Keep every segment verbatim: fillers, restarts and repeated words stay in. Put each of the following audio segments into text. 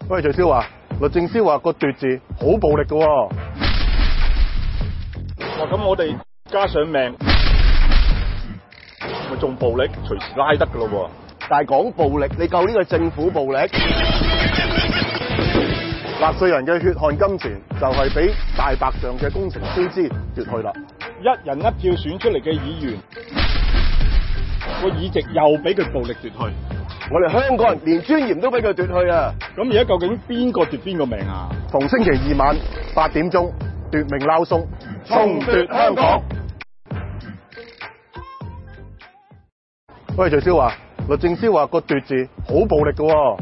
喂，徐少華，律政司話個奪字好暴力㗎喎。 哇！咁我哋加上命，咪仲暴力，隨時拉得㗎咯喎。 但係講暴力，你夠呢個政府暴力？ 納稅人嘅血汗金錢就係俾大白象嘅工程超支奪去啦。 一人一票選出嚟嘅議員，個議席又俾佢暴力奪去。 我哋香港人連尊嚴都俾佢奪去啊！ 咁而家究竟邊個奪邊個命啊？ 逢星期二晚八點鐘，奪命撈鬆，重奪香港。喂，徐少華，律政司話個奪字好暴力㗎喎。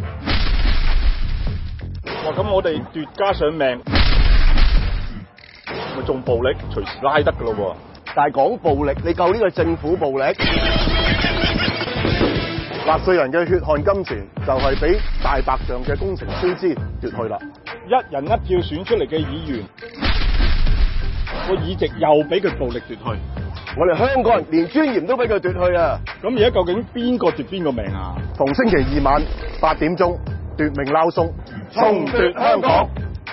哇！咁我哋奪加上命，咪仲暴力，隨時拉得㗎咯喎。 但係講暴力，你夠呢個政府暴力？ 納稅人嘅血汗金錢就係俾大白象嘅工程超支奪去啦。 一人一票選出嚟嘅議員，個議席又俾佢暴力奪去。 我哋香港人連尊嚴都俾佢奪去啊！ 咁而家究竟邊個奪邊個命啊？ 逢星期二晚八點鐘，奪命撈鬆，重奪香港。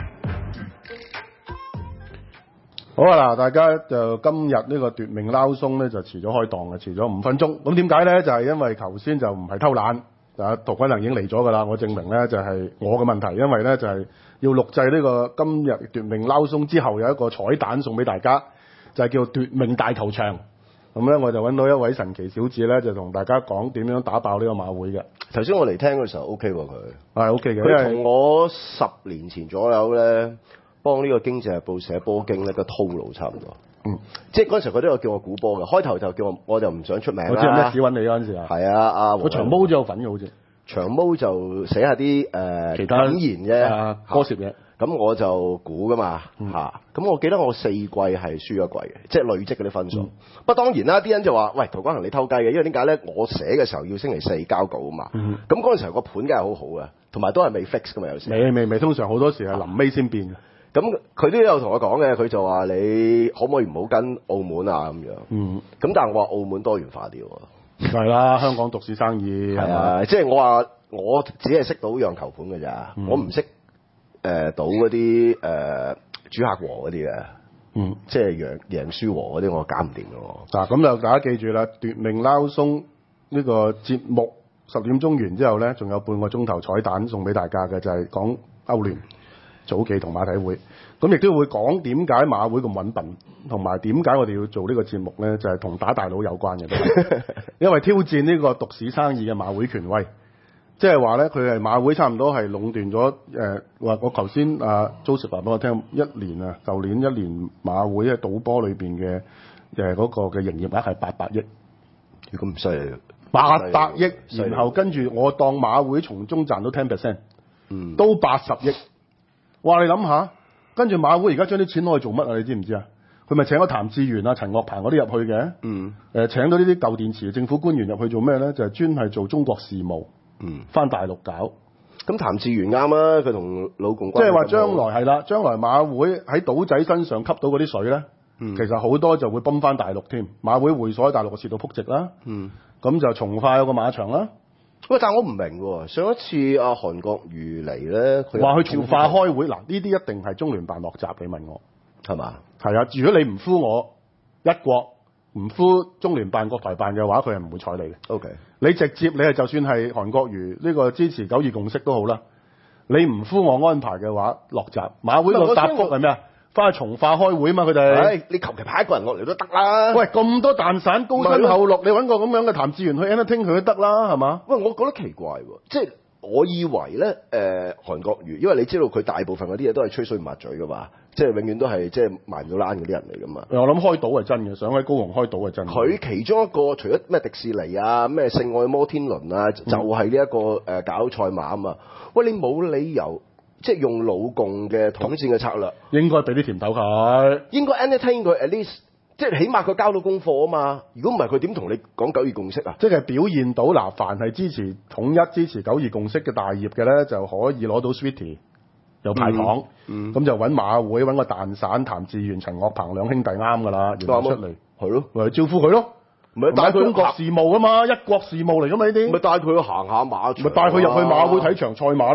好啊嗱，大家就今日呢個奪命撈鬆咧就遲咗開檔嘅，遲咗五分鐘。咁點解咧？就係因為頭先就唔係偷懶，啊涂謹申已經嚟咗㗎啦。我證明咧就係我嘅問題，因為咧就係要錄製呢個今日奪命撈鬆之後有一個彩蛋送俾大家，就係叫奪命大球場。咁咧我就揾到一位神奇小子咧，就同大家講點樣打爆呢個馬會嘅。 頭先我嚟聽嗰時候 O K 喎，佢係 O K 嘅， 佢同我十年前左右咧幫呢個經濟日報寫波經咧個套路差唔多。嗯，即係嗰陣時佢都有叫我估波嘅，開頭就叫我我就唔想出名啦。 我知係咩屎揾你嗰陣時啊？ 係啊，阿我長毛都有份嘅好似。 長毛就寫下啲誒其他感言啫， 啊歌詞嘅。 咁我就估噶嘛嚇，咁、嗯啊、我記得我四季係輸一季嘅，即係累積嗰啲分數。嗯、不過當然啦，啲人就話：喂，涂謹申你偷雞嘅，因為點解咧？我寫嘅時候要星期四交稿啊嘛。咁嗰陣時候個盤梗係好好嘅，同埋都係未 fix 噶嘛，有時。未未未，通常好多時係臨尾先變嘅。咁佢都有同我講嘅，佢就話你可唔可以唔好跟澳門啊咁樣。嗯。咁但係我話澳門多元化啲喎。係啦，香港獨市生意係啊，即係我話我只係識到讓球盤嘅咋，嗯、我唔識。誒賭嗰啲誒主客和嗰啲嘅，嗯，即係贏贏輸和嗰啲我搞唔掂嘅喎。嗱，咁就大家記住啦，奪命撈鬆呢個節目十點鐘完之後咧，仲有半個鐘頭彩蛋送俾大家嘅，就係、是、講歐聯早期同馬體會，咁亦都會講點解馬會咁穩笨，同埋點解我哋要做呢個節目咧，就係、是、同打大佬有關嘅，因為挑戰呢個獨市生意嘅馬會權威。即係話咧，佢係馬會差唔多係壟斷咗誒。話、呃、我頭先啊 Joseph 話俾我聽，一年啊，舊年一年馬會喺賭波裏邊嘅誒嗰個嘅營業額係八百億。如果唔犀利，八百億，然後跟住我當馬會從中賺到 ten percent， 嗯，都八十億。哇！你諗下，跟住馬會而家將啲錢攞去做乜啊？你知唔知啊？佢咪請咗譚志源啊、陳岳鵬嗰啲入去嘅。嗯。誒、呃，請到呢啲舊電池嘅政府官員入去做咩咧？就係、是、專係做中國事務。嗯，翻大陸搞，咁譚志源啱啊！佢同老共關係，即係話將來係啦，將來馬會喺賭仔身上吸到嗰啲水咧，嗯、其實好多就會泵翻大陸添。馬會會所喺大陸嘅市道撲直啦，嗯，咁就從化有個馬場啦。喂，但係我唔明喎，上一次阿韓國瑜嚟咧，佢話去從化開會，嗱呢啲一定係中聯辦落閘，你問我係嘛？係啊，如果你唔呼我一國。唔呼中聯辦、國台辦嘅話，佢係唔會睬你嘅。O K，你直接你係就算係韓國瑜呢個支持九二共識都好啦，你唔呼我安排嘅話，落閘馬會個答覆係咩啊？翻去從化開會嘛，佢哋。你求其派一個人落嚟都得啦。喂，咁多蛋散高薪厚祿，你揾個咁樣嘅譚志源去 entertain 佢都得啦，係嘛？喂，我覺得奇怪喎，即係。我以為咧，誒、呃、韓國瑜，因為你知道佢大部分嗰啲嘢都係吹水唔抹嘴噶嘛，即係永遠都係即係埋唔到欄嗰啲人嚟噶嘛。我諗開島係真嘅，想喺高雄開島係真嘅。佢其中一個除咗咩迪士尼啊、咩聖愛摩天輪啊，就係呢一個誒、呃、搞賽馬啊嘛。喂，你冇理由即係用老共嘅統戰嘅策略，應該俾啲甜頭佢，應該 entertain 佢 at least。即係起碼佢交到功課啊嘛！如果唔係佢點同你講九二共識啊？即係表現到嗱，凡係支持統一、支持九二共識嘅大業嘅咧，就可以攞到 sweetie， 又派糖，咁、嗯嗯、就揾馬會揾個蛋散譚志源、陳岳鵬兩兄弟啱㗎啦，然後出嚟係咯，咪招呼佢咯，咪帶佢中國事務啊嘛，一國事務嚟㗎嘛呢啲，咪帶佢去行下馬場，咪帶佢入去馬會睇場賽馬咯。誒、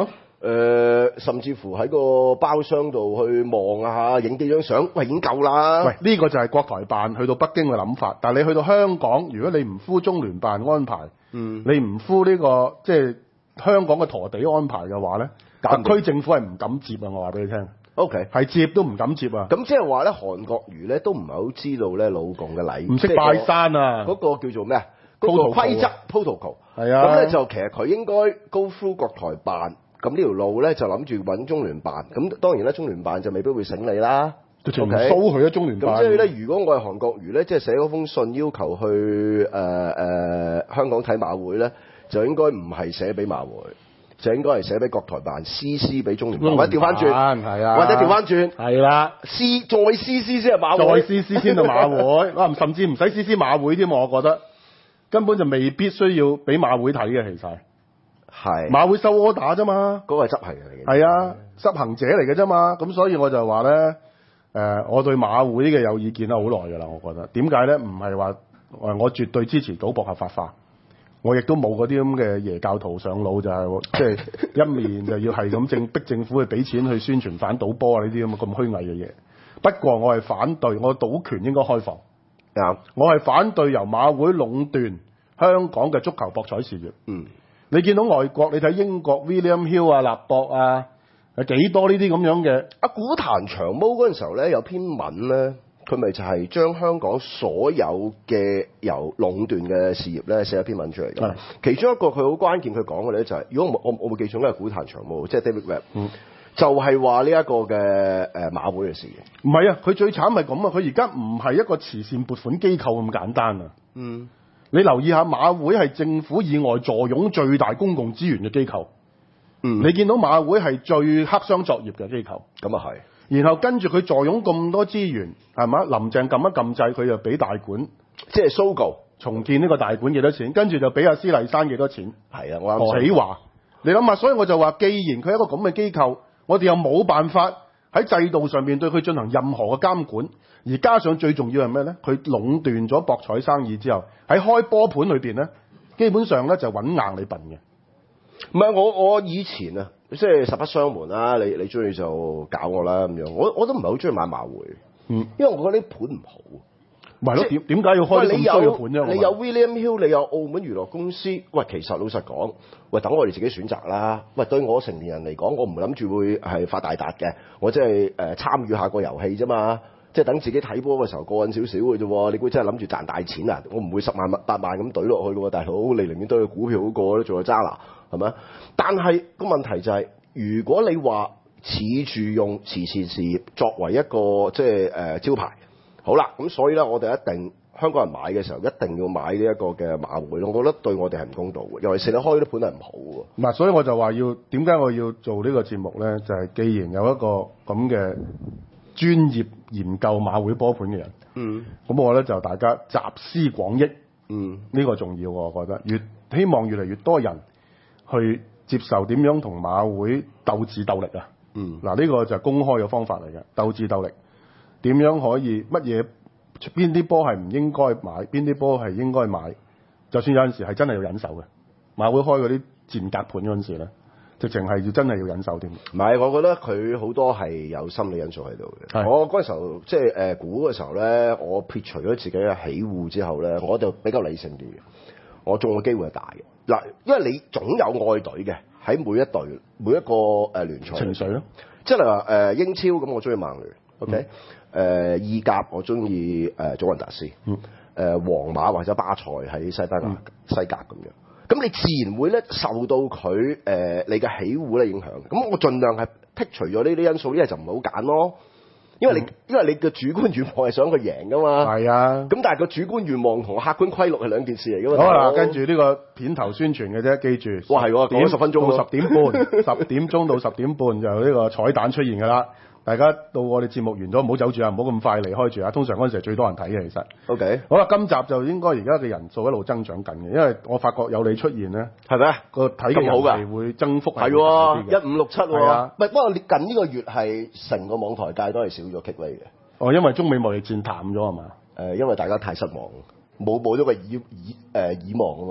呃，甚至乎喺個包廂度去望下，影幾張相，喂，已經夠啦。 喂，呢、這個就係國台辦去到北京嘅諗法，但係你去到香港，如果你唔敷中聯辦安排， 嗯， 你唔敷呢、這個即係香港嘅陀地安排嘅話咧，特區政府係唔敢接啊！我話俾你聽 ，OK， 係接都唔敢接啊！ 咁即係話咧，韓國瑜咧都唔係好知道咧老共嘅禮， 唔識拜山啊！ 嗰、那個叫做咩啊？嗰、那個規則 protocol 係啊， 咁咧就其實佢應該 go through 國台辦。咁呢條路咧就諗住揾中聯辦，咁當然啦，中聯辦就未必會醒你啦。 就全部騷佢啊！中聯辦。 咁即係咧，如果我係韓國瑜咧，即係寫嗰封信要求去誒誒、呃呃、香港睇馬會咧，就應該唔係寫俾馬會，就應該係寫俾國台辦 C C 俾中聯辦，或者調翻轉， 係啊， 或者調翻轉，係啦 ，C 再 C C 先係馬會， 再 C C 先到馬會，啊甚至唔使 C C 馬會添，我覺得根本就未必需要俾馬會睇嘅，其實。係馬會收 order 啫嘛， 嗰、那個係執行嚟嘅， 係啊，執行者嚟嘅啫嘛，咁所以我就話咧，誒、呃，我對馬會嘅有意見啦，好耐㗎啦，我覺得點解咧？唔係話誒，我絕對支持賭博合法化，我亦都冇嗰啲咁嘅耶教徒上腦，就係即係一面就要係咁政逼政府去俾錢去宣傳反賭波啊呢啲咁咁虛偽嘅嘢。不過我係反對，我賭權應該開放， 啊，我係反對由馬會壟斷香港嘅足球博彩事業。嗯。你見到外國，你睇英國 William Hill 啊、立博啊，係幾多呢啲咁樣嘅？ 阿古壇長毛嗰陣時候咧，有篇文咧，佢咪就係將香港所有嘅由壟斷嘅事業咧寫一篇文出嚟嘅。其中一個佢好關鍵，佢講嘅咧就係、是，如果我我我冇記錯，應該係古壇長毛，即係 David Webb，嗯，就係話呢一個嘅誒馬會嘅事業。 唔係啊，佢最慘係咁啊！佢而家唔係一個慈善撥款機構咁簡單啊。嗯。你留意下，馬會係政府以外坐擁最大公共資源嘅機構。嗯，你見到馬會係最黑箱作業嘅機構。咁啊係。然後跟住佢坐擁咁多資源，係嘛？林鄭撳一撳掣，佢就俾大館，即係 Sogo 重建呢個大館幾多錢？跟住就俾阿施麗珊幾多錢？係啊，我啱。何喜華，你諗下，所以我就話，既然佢係一個咁嘅機構，我哋又冇辦法喺制度上面對佢進行任何嘅監管。而加上最重要係咩咧？佢壟斷咗博彩生意之後，喺開波盤裏邊咧，基本上咧就揾硬你笨嘅。唔係我我以前啊，即係實不相瞞啦，你你中意就搞我啦咁樣。我我都唔係好中意買馬會，嗯，因為我覺得啲盤唔好。唔係咯，點點解要開咁衰嘅盤啫？你有 William Hill， 你有澳門娛樂公司。喂，其實老實講，喂，等我哋自己選擇啦。喂，對我成年人嚟講，我唔諗住會係發大達嘅，我即係誒參與下個遊戲啫嘛。即係等自己睇波嘅時候過癮少少嘅啫喎，你估真係諗住賺大錢啊？我唔會十萬八萬咁懟落去嘅喎，大佬，你寧願懟去股票好過啦，做個渣拿係咪？但係個問題就係、是，如果你話恃住用慈善事業作為一個即係誒、呃、招牌，好啦，咁所以咧，我哋一定香港人買嘅時候一定要買呢一個嘅馬會咯。我覺得對我哋係唔公道嘅，尤其是你開啲盤係唔好嘅。唔係，所以我就話要點解我要做呢個節目咧？就係、是、既然有一個咁嘅專業研究馬會波盤嘅人，嗯，咁我咧就大家集思廣益，嗯，呢、這個重要，我覺得越希望越嚟越多人去接受點樣同馬會鬥智鬥力啊，嗯，嗱、這、呢個就係公開嘅方法嚟嘅，鬥智鬥力，點樣可以乜嘢邊啲波係唔應該買，邊啲波係應該買，就算有陣時係真係要忍受嘅，馬會開嗰啲賤格盤嗰陣時咧。直情係要真係要忍受添，唔係，我覺得佢好多係有心理因素喺度嘅。我嗰陣時候即係誒估嘅時候咧，我撇除咗自己嘅喜惡之後咧，我就比較理性啲嘅。我中嘅機會係大嘅嗱，因為你總有愛隊嘅喺每一隊每一個誒聯賽情緒咯，即係話誒英超咁，我中意曼聯 ，OK，誒意甲我中意誒祖雲達斯，誒、嗯呃、皇馬或者巴塞喺西班牙、嗯、西甲咁樣。咁你自然會咧受到佢誒、呃、你嘅喜惡咧影響。咁我盡量係剔除咗呢啲因素，一係就唔好揀咯。因為你、嗯、因為你嘅主觀願望係想佢贏噶嘛。係啊。咁但係個主觀願望同客觀規律係兩件事嚟噶嘛。好啦，跟住呢個片頭宣傳嘅啫，記住。哇，係喎，講咗十分鐘到十點半，十點鐘到十點半就呢個彩蛋出現㗎啦。大家到我哋節目完咗，唔好走住啊，唔好咁快離開住啊。通常嗰陣時係最多人睇嘅，其實。OK。好啦，今集就應該而家嘅人數一路增長緊嘅，因為我發覺有你出現咧，係咪啊？個睇嘅人係會增幅係喎，一五六七喎。係啊。唔係，不過你近呢個月係成個網台界都係少咗 kick 嘅。哦，因為中美貿易戰淡咗係嘛？誒，因為大家太失望，冇冇咗個以以誒以望啊嘛。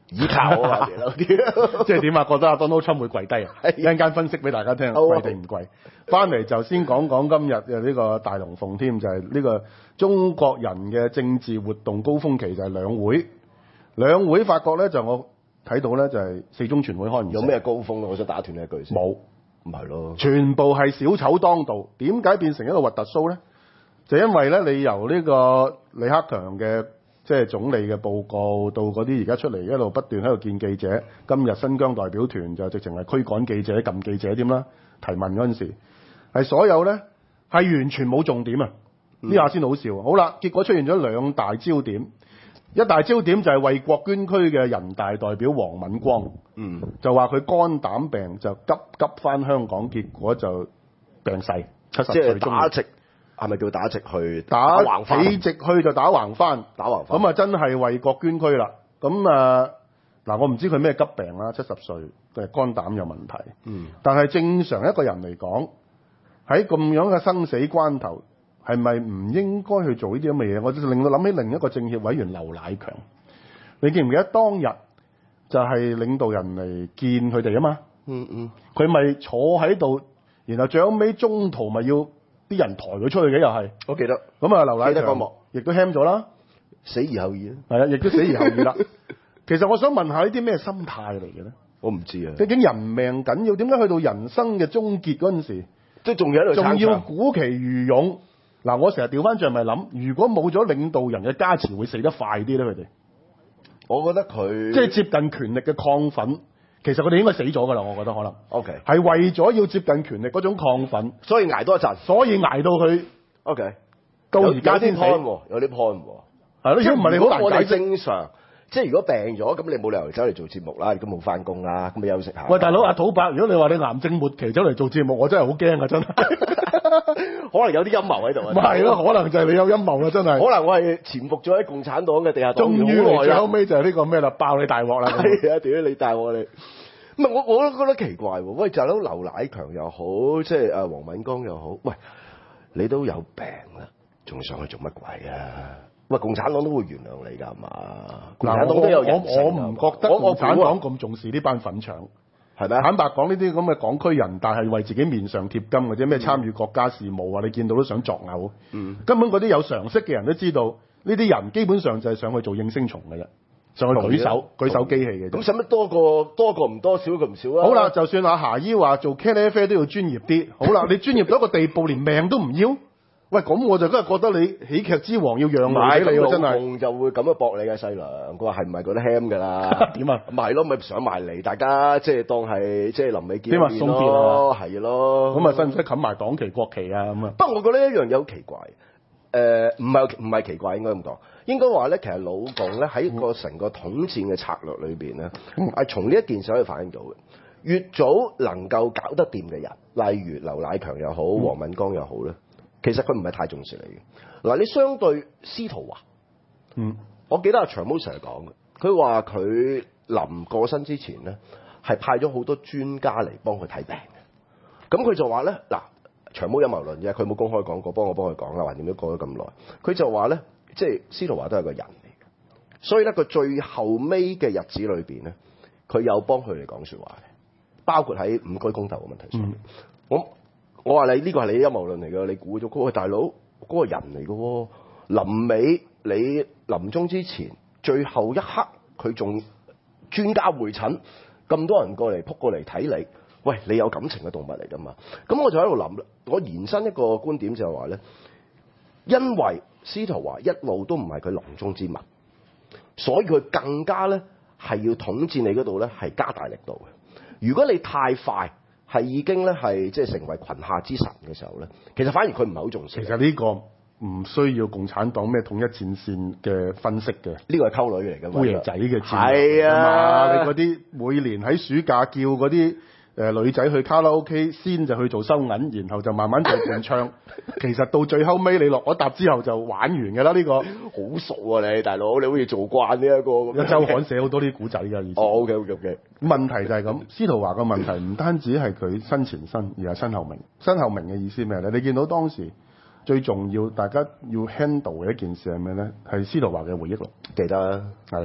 倚靠啊嘛，啲即係點啊？覺得阿 Donald Trump 會跪低啊？ 係一陣間分析俾大家聽， 好啊跪定唔跪？翻嚟就先講講今日嘅呢個大龍鳳添，就係、是、呢個中國人嘅政治活動高峰期就係兩會。兩會法國咧就我睇到咧就係四中全會開唔成有咩高峰啊？我想打斷你一句先。 冇， 唔係咯。 全部係小丑當道。點解變成一個核突 show 咧？就因為咧你由呢個李克強嘅即係總理嘅報告到嗰啲而家出嚟一路不斷喺度見記者，今日新疆代表團就直情係驅趕記者、撳記者添啦。提問嗰陣時係所有咧係完全冇重點啊！呢下先好笑。好啦，結果出現咗兩大焦點，一大焦點就係為國捐軀嘅人大代表黃敏光， 嗯， 就話佢肝膽病就急急翻香港，結果就病逝，七十即係歲中年。 打直，係咪叫打直去打橫翻？ 起直去就打橫翻， 打橫翻。 咁啊真係為國捐軀啦。咁啊嗱，我唔知佢咩急病啦，七十歲嘅肝膽有問題。 嗯， 但係正常一個人嚟講，喺咁樣嘅生死關頭，係咪唔應該去做呢啲咁嘅嘢？我就令到諗起另一個政協委員劉乃強。你記唔記得當日就係領導人嚟見佢哋啊嘛？ 嗯嗯， 佢咪坐喺度，然後最後尾中途咪要啲人抬佢出去嘅又係。 我記得。 咁啊，劉乃強記得嗰幕亦都喊咗啦， 死而後已啊！ 係啊，亦都死而後已啦。其實我想問下呢啲咩心態嚟嘅咧？ 我唔知啊。 究竟人命緊要，點解去到人生嘅終結嗰陣時， 即係仲有喺度撐仲要場鼓旗如勇？嗱，我成日調翻轉咪諗，如果冇咗領導人嘅加持，會死得快啲咧？佢哋我覺得佢即係接近權力嘅亢奮，其實佢哋應該死咗㗎啦。我覺得可能 OK， 係為咗要接近權力嗰種亢奮， 所以捱多一陣。 所以捱到佢 OK， 到而家先死。 有啲 point 喎，有啲 point 喎。 係咯，如果唔係你好難我哋解釋。 正常，即係如果病咗，咁你冇理由走嚟做節目啦，亦都冇翻工啦，咁你休息下。 喂，大佬阿土伯，如果你話你癌症末期走嚟做節目，我真係好驚啊！真係， 可能有啲陰謀喺度啊。 咪係咯，可能就係你有陰謀啦，真係。 可能我係潛伏咗喺共產黨嘅地下黨終於好耐啦嚟最後尾就係呢個咩啦，爆你大鑊啦！ 係啊，屌你大鑊你！唔係我我都覺得奇怪喎。喂，大佬劉乃強又好，即係誒黃敏光又好，喂，你都有病啦，仲上去做乜鬼啊？喂，共產黨都會原諒你㗎嘛？共產黨都有人性我我唔覺得共產黨咁重視呢班粉腸， 係咪？ 坦白講，呢啲咁嘅港區人大係為自己面上貼金，或者咩參與國家事務啊，你見到都想作嘔。 嗯， 根本嗰啲有常識嘅人都知道，呢啲人基本上就係上去做應聲蟲嘅啫，上去舉手舉手機器嘅啫。 咁使乜多個多個唔多，少個唔少啊？ 好啦，就算阿霞姨話做茄喱啡都要專業啲，好啦，你專業到一個地步，連命都唔要。喂，咁我就真係覺得你喜劇之王要讓路俾你喎，真係。 就會咁樣駁你嘅細娘，佢話係唔係覺得輕㗎啦？ 點啊？ 咪係咯，咪上埋嚟，大家即係當係即係臨尾見點啊？ 面送別咯， 啊？ 係咯。 咁啊，使唔使冚埋黨旗國旗啊？咁啊？ 不過我覺得一樣嘢好奇怪，誒唔係唔係奇怪，應該咁講，應該話咧，其實老共咧喺個成個統戰嘅策略裏邊咧，係從呢一件事可以反映到嘅。越早能夠搞得掂嘅人，例如劉乃強又好，黃敏光又好咧。其實佢唔係太重視你嘅。嗱，你相對司徒華， 嗯， 我記得阿長毛成日講嘅，佢話佢臨過身之前咧，係派咗好多專家嚟幫佢睇病嘅。咁佢就話咧，嗱，長毛陰謀論啫，佢冇公開講過，幫我幫佢講啦，橫掂都過咗咁耐。佢就話咧，即係司徒華都係個人嚟嘅，所以咧佢最後尾嘅日子裏邊咧，佢有幫佢哋講説話嘅，包括喺五居公投嘅問題上面。嗯、我我話你呢個係你陰謀論嚟㗎，你估咗嗰個大佬嗰個人嚟㗎喎。臨尾你臨終之前最後一刻，佢仲專家會診，咁多人過嚟撲過嚟睇你，喂，你有感情嘅動物嚟㗎嘛？咁我就喺度諗啦，我延伸一個觀點就係話咧，因為司徒華一路都唔係佢囊中之物，所以佢更加咧係要統戰你嗰度咧係加大力度嘅。如果你太快，係已經咧係即係成為群下之神嘅時候咧，其實反而佢唔係好重視。 其實呢個唔需要共產黨咩統一戰線嘅分析嘅， 呢個係溝女嚟嘅， 姑爺仔嘅戰係啊！ 你嗰啲每年喺暑假叫嗰啲誒女仔去卡拉 OK，先就去做收銀，然後就慢慢做伴唱。其實到最後尾你落咗搭之後就玩完㗎啦，呢、呢個好熟啊你大佬，你好似做慣呢一個。 一週刊寫好多啲古仔㗎，以前。 哦 OK OK OK。 問題就係咁，司徒華個問題唔單止係佢身前身，而係身後名。身後名嘅意思咩咧？你見到當時最重要大家要 handle 嘅一件事係咩咧？係司徒華嘅回憶錄。 記得啊， 係啦。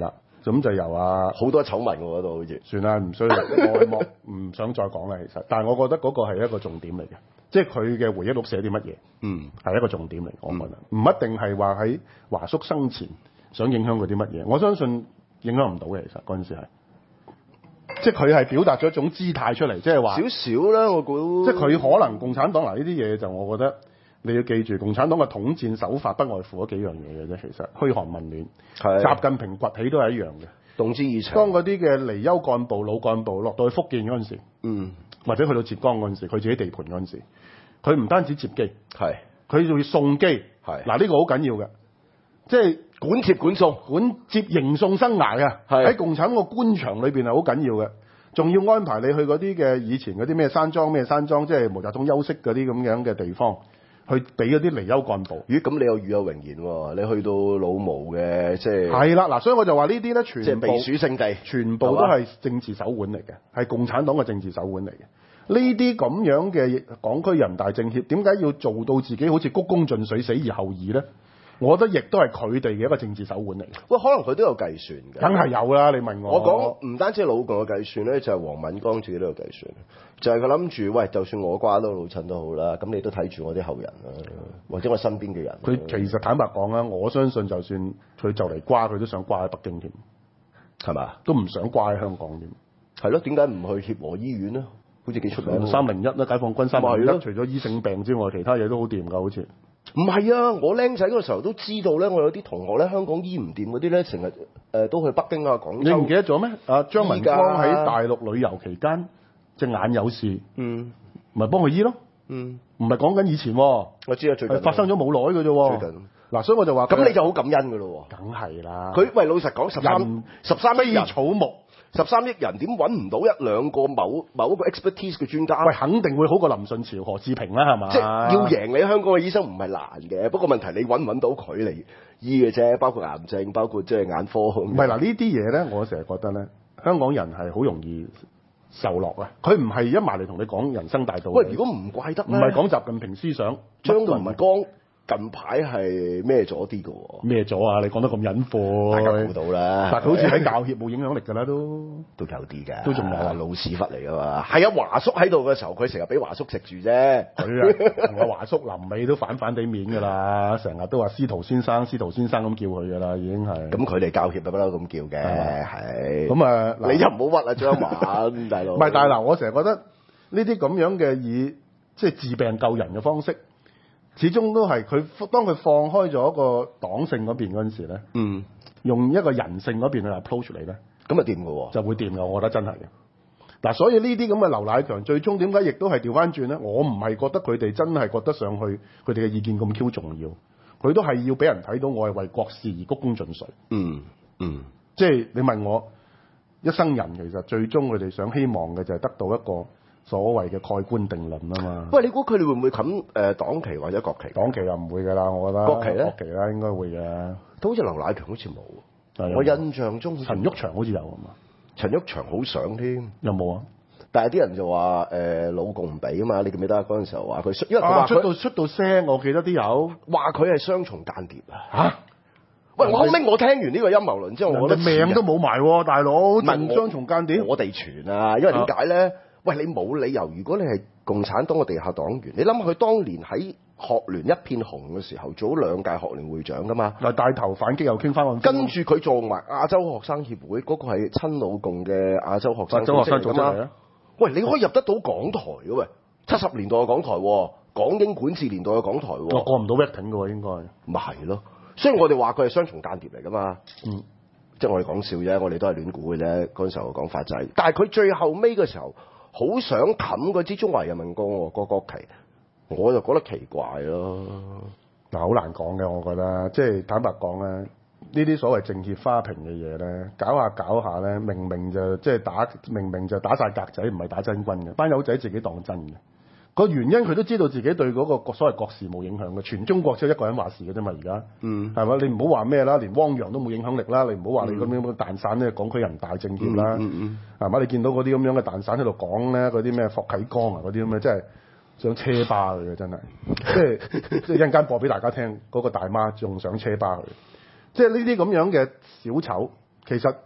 咁就由啊好多醜聞喎嗰度好似。 算啦，唔需要愛莫唔想再講啦。其實，但係我覺得嗰個係一個重點嚟嘅，即係佢嘅回憶錄寫啲乜嘢， 嗯， 係一個重點嚟。我覺得唔一定係話喺華叔生前想影響佢啲乜嘢，我相信影響唔到嘅。其實嗰陣時係，即係佢係表達咗一種姿態出嚟，即係話少少啦，我估。 即係佢可能共產黨嗱呢啲嘢就我覺得。你要記住，共產黨嘅統戰手法不外乎嗰幾樣嘢嘅啫。其實噓寒問暖，習近平崛起都係一樣嘅， 動之以情。 當嗰啲嘅離休幹部、老幹部落到去福建嗰陣時， 嗯， 或者去到浙江嗰陣時，佢自己地盤嗰陣時，佢唔單止接機， 係佢仲要送機， 係嗱呢個好緊要嘅，即係管接管送， 管接迎送生涯啊！喺共產黨個官場裏邊係好緊要嘅，仲要安排你去嗰啲嘅以前嗰啲咩山莊咩山莊，即係毛澤東休息嗰啲咁樣嘅地方。去俾嗰啲離休幹部， 咦？咁你有與有榮焉喎？你去到老毛嘅，即係係啦，嗱，所以我就話呢啲咧，全部即係避暑勝地， 全部都係政治手腕嚟嘅，係共產黨嘅政治手腕嚟嘅。呢啲咁樣嘅港區人大政協，點解要做到自己好似鞠躬盡瘁，死而後已咧？我覺得亦都係佢哋嘅一個政治手腕嚟嘅。 喂，可能佢都有計算嘅。 梗係有啦，你問我。 我講唔單止老共嘅計算咧，就係、是、黃敏剛自己都有計算，就係佢諗住，喂，就算我瓜都老襯都好啦，咁你都睇住我啲後人啦，或者我身邊嘅人。 佢其實坦白講啦，我相信就算佢就嚟瓜，佢都想瓜喺北京添， 係嘛？ 都唔想瓜喺香港添。 係咯，點解唔去協和醫院咧？好似幾出名。 三零一啦，解放軍三零一，除咗醫性病之外，其他嘢都好掂㗎，好似。 唔係啊！我僆仔嗰個時候都知道咧，我有啲同學咧，香港醫唔掂嗰啲咧，成日誒都去北京啊、廣州。 你唔記得咗咩？阿張文光喺大陸旅遊期間隻眼有事， 嗯， 咪幫佢醫咯， 嗯， 唔係講緊以前喎。 我知啊，最近發生咗冇耐嘅啫喎。 最近嗱，所以我就話， 咁你就好感恩㗎咯喎。 梗係啦。 佢喂，老實講，十三十三億人草木。 十三億人點揾唔到一兩個某某一個 expertise 嘅專家？ 喂，肯定會好過林順潮、何志平啦，係嘛？ 即係要贏你香港嘅醫生唔係難嘅，不過問題你揾唔揾到佢嚟醫嘅啫，包括癌症，包括即係眼科。 唔係嗱，呢啲嘢咧，我成日覺得咧，香港人係好容易受落啊！佢唔係一埋嚟同你講人生大道理。 喂，如果唔怪得唔係講習近平思想， 張文光近排係咩咗啲嘅喎？ 咩咗啊？你講得咁隱晦， 大家估到啦。 但係佢好似喺教協冇影響力㗎啦，都都有啲嘅， 都仲有啊，老屎忽嚟㗎嘛。係啊，華叔喺度嘅時候，佢成日俾華叔食住啫。 佢啊，同阿華叔臨尾都反反地面㗎啦，成日都話司徒先生、司徒先生咁叫佢㗎啦，已經係。 咁佢哋教協不嬲咁叫嘅，係。 咁啊， 你就唔好屈啊張華大佬。 唔係，但係嗱，我成日覺得呢啲咁樣嘅以即係治病救人嘅方式。始終都係佢當佢放開咗個黨性嗰邊嗰陣時咧， 嗯， 用一個人性嗰邊去 approach 嚟咧， 咁啊掂㗎喎， 就會掂㗎，我覺得真係嘅。嗱，所以呢啲咁嘅劉乃強，最終點解亦都係調翻轉咧？我唔係覺得佢哋真係覺得上去，佢哋嘅意見咁 Q 重要，佢都係要俾人睇到我係為國事而鞠躬盡瘁。 嗯嗯， 即係你問我一生人其實最終佢哋想希望嘅就係得到一個所謂嘅蓋棺定論啊嘛。 喂，你估佢哋會唔會冚誒黨旗或者國旗？ 黨旗又唔會㗎啦，我覺得。 國旗咧？ 國旗啦，應該會嘅。 都好似劉乃強好似冇。 係我印象中陳毓祥好似有啊嘛。 陳毓祥好想添。 有冇啊？ 但係啲人就話誒、呃、老共唔俾啊嘛，你記唔記得嗰陣時候話佢，因為佢話、啊、 出到出到聲，我記得啲有話佢係雙重間諜啊！ 嚇！ 喂，我後尾我聽完呢個陰謀論之後，我覺得命都冇埋喎，大佬， 問雙重間諜。 我哋傳啊，因為點解咧？喂，你冇理由，如果你係共產黨嘅地下黨員，你諗下佢當年喺學聯一片紅嘅時候，做咗兩屆學聯會長噶嘛？ 嗱，帶頭反擊又傾翻案， 跟住佢做埋亞洲學生協會，嗰、那個係親老共嘅亞洲學生亞洲學生組織嚟啊！ 喂，你可以入得到港台嘅喂，七十年代嘅港台，港英管治年代嘅港台， 我過唔到 vetting 嘅喎，應該咪係咯。所以我哋話佢係雙重間諜嚟噶嘛。 嗯， 即係我哋講笑啫，我哋都係亂估嘅啫。嗰陣時候嘅講法就係、是，但係佢最後尾嘅時候，好想冚嗰支中華人民共和國國旗，我就覺得奇怪咯。 嗱，好難講嘅，我覺得，即係坦白講咧。呢啲所謂政協花瓶嘅嘢咧，搞下搞下咧，明明就即係打，明明就打晒格仔，唔係打真軍嘅。班友仔自己當真嘅。個原因佢都知道自己對嗰個所謂國事冇影響嘅，全中國只有一個人話事嘅啫嘛。而家，嗯，係咪？你唔好話咩啦，連汪洋都冇影響力啦。你唔好話你咁樣嘅蛋散咧，港區人大政協啦， 嗯嗯， 係嘛？你見到嗰啲咁樣嘅蛋散喺度講咧，嗰啲咩霍啟剛啊，嗰啲咁嘅，真係想車巴佢嘅，真係，即係即係一陣間播俾大家聽，嗰個大媽仲想車巴佢。即係呢啲咁樣嘅小丑，其實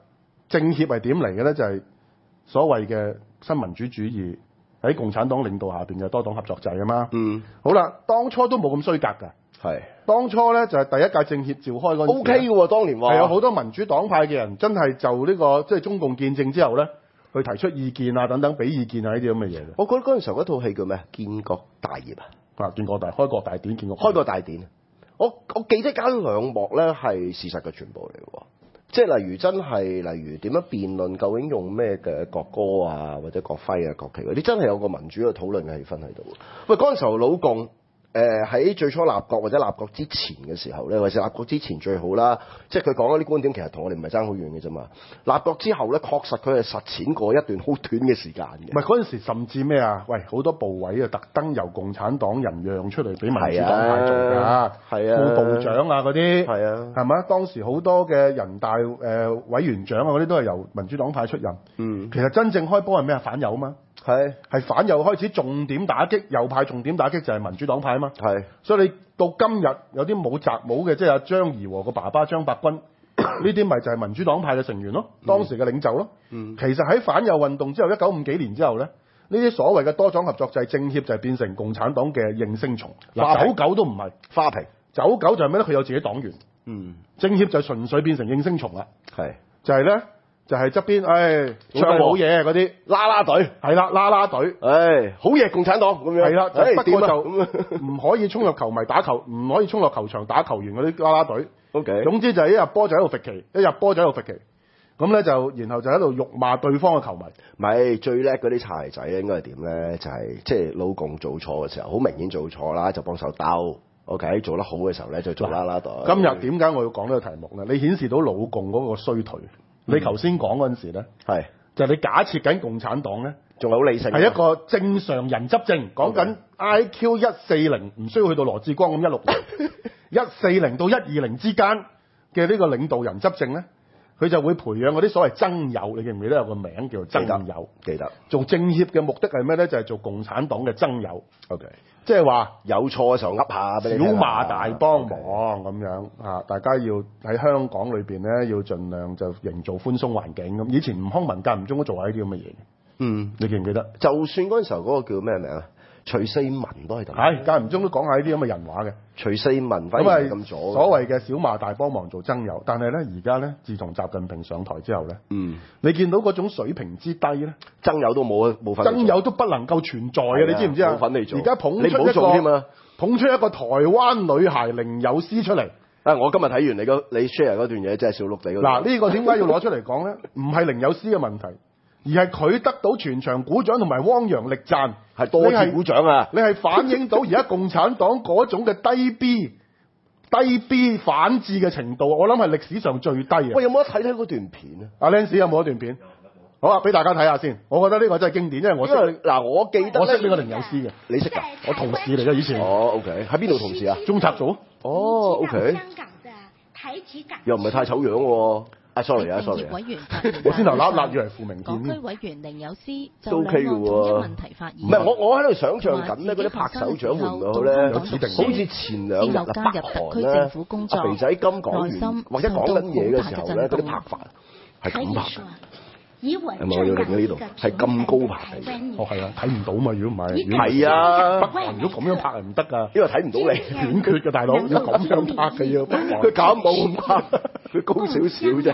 政協係點嚟嘅咧？就係、是、所謂嘅新民主主義喺共產黨領導下邊嘅多黨合作制啊嘛。 嗯， 好啦，當初都冇咁衰格㗎。 係。 當初咧就係、是、第一屆政協召開嗰陣時 O K 嘅喎，當年話係有好多民主黨派嘅人真係就呢、這個即係、就是、中共建政之後咧，去提出意見啊等等，俾意見啊呢啲咁嘅嘢嘅。 我覺得嗰陣時候嗰套戲叫咩？建國大業啊！ 啊，建國大開國大典，建國開國大典。我我記得間兩幕咧係事實嘅全部嚟嘅喎，即係例如真係例如點樣辯論究竟用咩嘅國歌啊或者國徽啊國旗嗰啲，真係有個民主嘅討論嘅氣氛喺度。喂，嗰陣時候老共。誒喺、呃、最初立國或者立國之前嘅時候咧，或者立國之前最好啦，即係佢講嗰啲觀點其實同我哋唔係爭好遠嘅啫嘛。立國之後咧，確實佢係實踐過一段好短嘅時間嘅。 唔係嗰陣時甚至咩啊？喂，好多部委啊，特登由共產黨人讓出嚟俾民主黨派做㗎，係啊，副部長啊嗰啲，係啊，係咪啊？當時好多嘅人大誒、呃、委員長啊嗰啲都係由民主黨派出任。嗯，其實真正開波係咩啊？反右啊嘛。係係反右開始重點打擊右派，重點打擊就係民主黨派啊嘛。係，所以你到今日有啲冇澤冇嘅，即係阿張儀和個爸爸張伯鈞呢啲，咪就係民主黨派嘅成員咯，當時嘅領袖咯。嗯，其實喺反右運動之後，一九五幾年之後咧，呢啲所謂嘅多黨合作制政協就係變成共產黨嘅應聲蟲。嗱，九九都唔係花瓶，九九就係咩咧？佢有自己黨員。嗯，政協就純粹變成應聲蟲啦。係，就係咧。就係側邊，唉，唱好嘢嗰啲啦啦隊，係啦，啦啦隊，唉，好嘢共產黨咁樣，係啦，就不過就唔可以衝入球迷打球，唔可以衝落球場打球員嗰啲啦啦隊。OK，總之就係一入波就喺度揈旗，一入波就喺度揈旗，咁咧就然後就喺度辱罵對方嘅球迷。唔係最叻嗰啲擦鞋仔咧，應該係點咧？就係即係老共做錯嘅時候，好明顯做錯啦，就幫手兜。OK， 做得好嘅時候咧，就做啦啦隊。今日點解我要講呢個題目咧？你顯示到老共嗰個衰退。你頭先講嗰陣時咧，係就係你假設緊共產黨咧，仲係好理性，係一個正常人執政，講緊 I Q 一四零，唔需要去到羅致光咁一六零，一四零到一二零之間嘅呢個領導人執政咧，佢就會培養嗰啲所謂僧友，你記唔記得有個名叫做僧友？記得。做政協嘅目的係咩咧？就係、是、做共產黨嘅僧友。OK。即係話有錯嘅時候噏下俾你聽，小罵大幫忙咁樣啊！大家要喺香港裏邊咧，要盡量就營造寬鬆環境咁。以前吳康文間唔中都做下呢啲咁嘅嘢。嗯，你記唔記得？就算嗰陣時候嗰個叫咩名啊？徐四民都係咁。係間唔中都講下呢啲咁嘅人話嘅。徐四民反而係咁左。所謂嘅小罵大幫忙做僧友，但係咧而家咧，自從習近平上台之後咧，嗯，你見到嗰種水平之低咧，僧友都冇冇份。僧友都不能夠存在嘅，你知唔知啊？冇份嚟做。而家捧出一個捧出一個台灣女孩凌友詩出嚟。啊！我今日睇完你個你 share 嗰段嘢，真係笑碌地。嗱，呢個點解要攞出嚟講咧？唔係凌友詩嘅問題。而係佢得到全場鼓掌同埋汪洋力讚，係多次鼓掌啊！你係反映到而家共產黨嗰種嘅低 B、低 B 反智嘅程度，我諗係歷史上最低啊！喂，有冇得睇睇嗰段片啊？阿 Lance 有冇嗰段片？好啊，俾大家睇下先。我覺得呢個真係經典，因為我識嗱，我記得我識呢個凌友詩嘅，你識㗎？我同事嚟㗎以前。哦 ，OK，喺邊度同事啊？中策組。哦 ，OK。又唔係太醜樣喎。啊 ，sorry 啊，sorry 啊，我先頭揦揦以為傅明建。港區委員凌友詩就兩個統一問題發言。唔係我我喺度想像緊咧，嗰啲拍手掌會唔會咧有指定？好似前兩日啊，北韓咧，阿肥仔金講完或者講緊嘢嘅時候咧，嗰啲拍法係咁拍。係咪我要令到呢度係咁高拍？哦，係啊，睇唔到嘛，如果唔係，係啊，北韓如果咁樣拍係唔得㗎，因為睇唔到你，短缺嘅大佬，要咁樣拍嘅要，佢咁冇咁拍，佢高少少啫。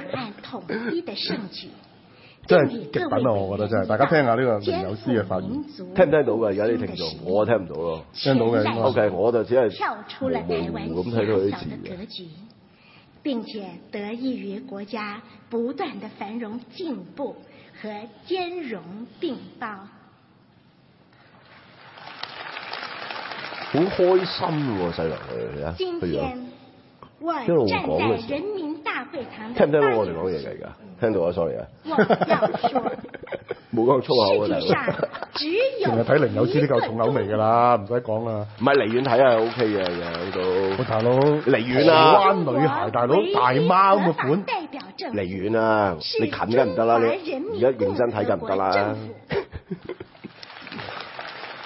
真係極品啊！我覺得真係，大家聽下呢個凌友詩嘅發言，聽唔聽到㗎？而家啲聽眾，我聽唔到咯，聽到嘅。O K，我就只係模糊咁睇到啲字嘅。 並且得益於國家不斷的繁榮進步和兼容並包。 好開心喎，細路佢啊！ 今天我站在人民大會堂， 聽唔聽到我哋講嘢㗎？而家聽到啊 ，sorry 啊。 我要說， 冇講粗口啊，大佬。 淨係睇凌友詩啲夠重口味㗎啦，唔使講啦。 唔係離遠睇係 O K 嘅，喺度。 我大佬離遠啊！ 台灣女孩大佬大貓嘅款。 離遠啊！你近梗唔得啦，你而家認真睇梗唔得啦。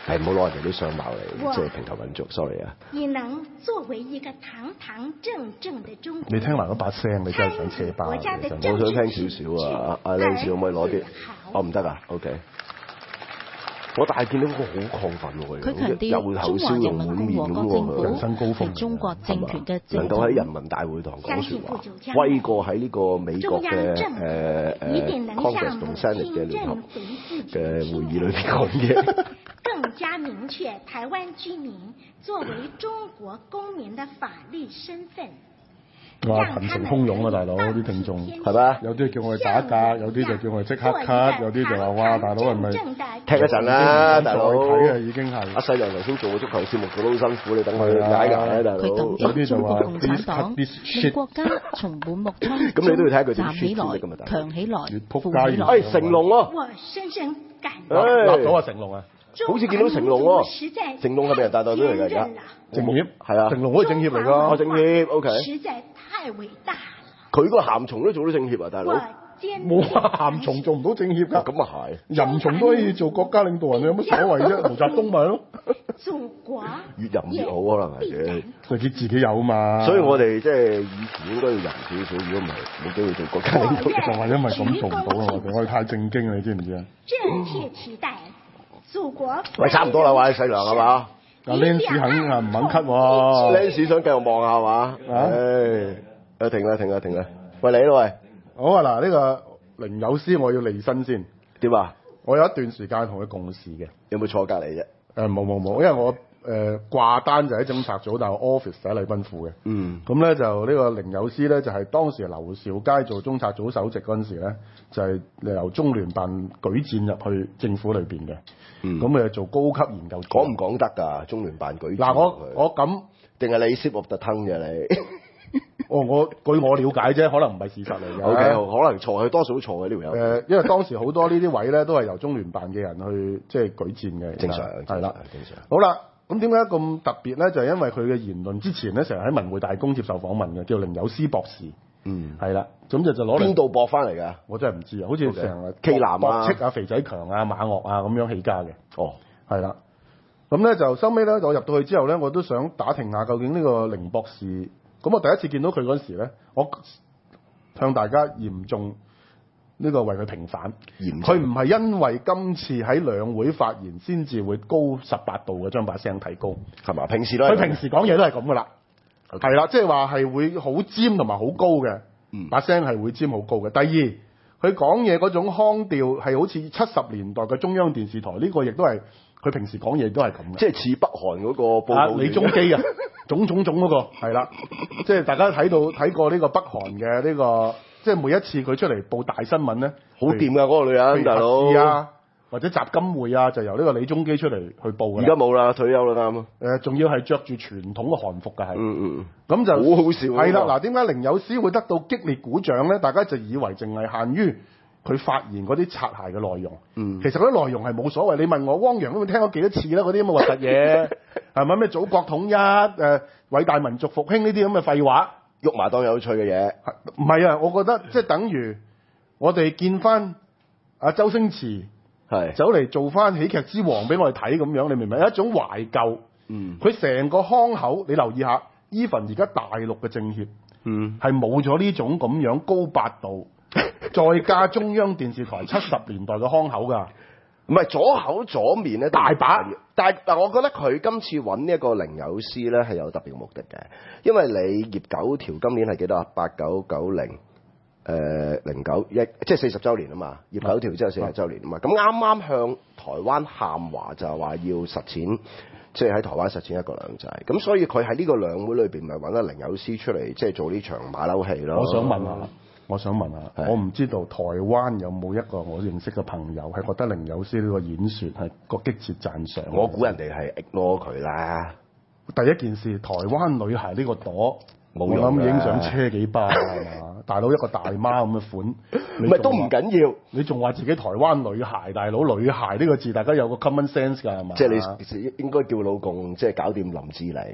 係唔好攞人哋啲相貌嚟即係評頭品足 ，sorry 啊。 也能作為一個堂堂正正的中國人， 你聽埋嗰把聲，你真係想車巴國家的真係政治我想聽少少啊，阿 Lance 可唔可以攞啲？哦，唔得啊 ，OK。我大見到個好亢奮喎， 佢強調又頭燒容滿面咁喎， 人生高峰係中國政權嘅正能夠喺人民大會堂講説話，威過喺呢個美國嘅誒誒 Congress 同 Senate 嘅聯合嘅會議裏邊講嘢。 更加明確台灣居民作為中國公民的法律身份。 哇！群情洶湧啊，大佬啲聽眾係咪？ 有啲叫我哋打格，有啲就叫我哋即刻 cut，有啲就話哇，大佬係咪踢一陣啦，大佬睇啊已經係。 阿細良頭先做個足球節目做得好辛苦，你等佢解解啊，大佬。 佢感激中國共產黨令國家從滿目瘡咁你都要睇下佢站起來先得㗎嘛，大佬強起來， 仆富街起來。 哎，成龍喎， 我深深感哎立到啊成龍啊！ 好似見到成龍喎，成龍係咪人大代表嚟㗎而家？ 政協係啊， 成龍好似政協嚟㗎。 哦，政協 OK。 實在太偉大了。 佢個鹹蟲都做到政協啊，大佬。 冇話鹹蟲做唔到政協㗎。 咁啊係。 淫蟲都可以做國家領導人，有乜所謂啫？毛澤東咪咯。 祖國越淫越好可能係嘅。 佢自己有嘛。 所以我哋即係以前應該要淫少少，如果唔係冇機會做國家領導人。 就係因為咁做唔到啊！我哋我哋太正經啦，你知唔知啊？ 真切期待祖國。 喂，差唔多啦，話細良係嘛？ 阿 Lance 肯啊唔肯 cut 喎。 Lance 想繼續望下係嘛？唉，誒停啦停啦停啦！喂你咯喂。 好啊嗱，呢個凌友詩我要離身先。 點啊？ 我有一段時間同佢共事嘅。 有冇坐隔離啫？ 誒冇冇冇，因為我誒、呃、掛單就喺政策組，但係 office 喺禮賓府嘅。嗯。咁咧就呢個凌友詩咧，就係、是、當時劉兆佳做中策組首席嗰陣時咧，就係、是、由中聯辦舉薦入去政府裏邊嘅。嗯。咁誒做高級研究。 講唔講得㗎？中聯辦舉薦。 嗱我我咁定係你 slip of the tongue 啫你？ 哦，我據我了解啫，可能唔係事實嚟嘅。 O、okay, K， 可能錯，佢多數都錯嘅呢條友。誒、 呃，因為當時好多呢啲位咧，都係由中聯辦嘅人去即係舉薦嘅。 正常，係啦，正常。 好啦，咁點解咁特別咧？就係、是、因為佢嘅言論之前咧，成日喺文匯大公接受訪問嘅，叫凌友詩博士。嗯，係啦，咁就就攞嚟邊度博翻嚟㗎？ 我真係唔知啊，好似成日 K 男啊、 戚啊、肥仔強啊、馬岳啊咁樣起家嘅。 哦， 係啦，咁咧就收尾咧，我入到去之後咧，我都想打聽下究竟呢個凌博士。咁我第一次見到佢嗰陣時咧，我向大家嚴重呢個為佢平反。佢唔係因為今次喺兩會發言先至會高十八度嘅將把聲提高， 係嘛？平時都佢平時講嘢都係咁噶啦，係、okay. 啦，即係話係會好尖同埋好高嘅，嗯、把聲係會尖好高嘅。第二，佢講嘢嗰種腔調係好似七十年代嘅中央電視台，呢、這個亦都係佢平時講嘢都係咁嘅， 即係似北韓嗰個報導員、啊、 李宗基啊。種種種嗰、那個係啦，即係大家睇到睇過呢個北韓嘅呢、這個，即係每一次佢出嚟報大新聞咧， 好掂㗎嗰個女人大佬啊，或者集金會啊，就由呢個李宗基出嚟去報㗎。 而家冇啦，退休啦啱啊。 誒，仲要係着住傳統嘅韓服㗎係。嗯嗯。咁就好好笑。係啦，嗱，點解凌友詩會得到激烈鼓掌咧？大家就以為淨係限於佢發言嗰啲擦鞋嘅內容，嗯、其實嗰啲內容係冇所謂。你問我汪洋都會聽過幾多次啦？嗰啲咁嘅核突嘢係咪咩祖國統一、誒、呃、偉大民族復興呢啲咁嘅廢話， 喐埋當有趣嘅嘢？ 唔係啊！我覺得即係等於我哋見翻阿周星馳係走嚟做翻喜劇之王俾我哋睇咁樣，你明唔明？有一種懷舊。嗯，佢成個腔口，你留意下 ，even 而家大陸嘅政協，嗯，係冇咗呢種咁樣高八度。再加中央電視台七十年代嘅腔口㗎， 唔係左口左面咧大把，但係嗱，我覺得佢今次揾呢一個凌友詩咧係有特別目的嘅，因為你葉九條今年係幾多啊？八九九零誒零九一，即係四十週年啊嘛，葉九條之後四十週年啊嘛，咁啱啱向台灣喊話就係話要實踐，即係喺台灣實踐一國兩制，咁所以佢喺呢個兩會裏邊咪揾咗凌友詩出嚟，即係做呢場馬騮戲咯。 我想問下。我想問下，我唔知道台灣有冇一個我認識嘅朋友係覺得凌友詩呢個演說係個激切讚賞？ 我估人哋係 ignore 佢啦。 第一件事，台灣女孩呢個朵， 我諗影相車幾巴係嘛？大佬一個大媽咁嘅款， 唔係都唔緊要。 你仲話自己台灣女孩，大佬女孩呢個字，大家有個 common sense 㗎係嘛？ 即係你應該叫老公，即係搞掂林志玲。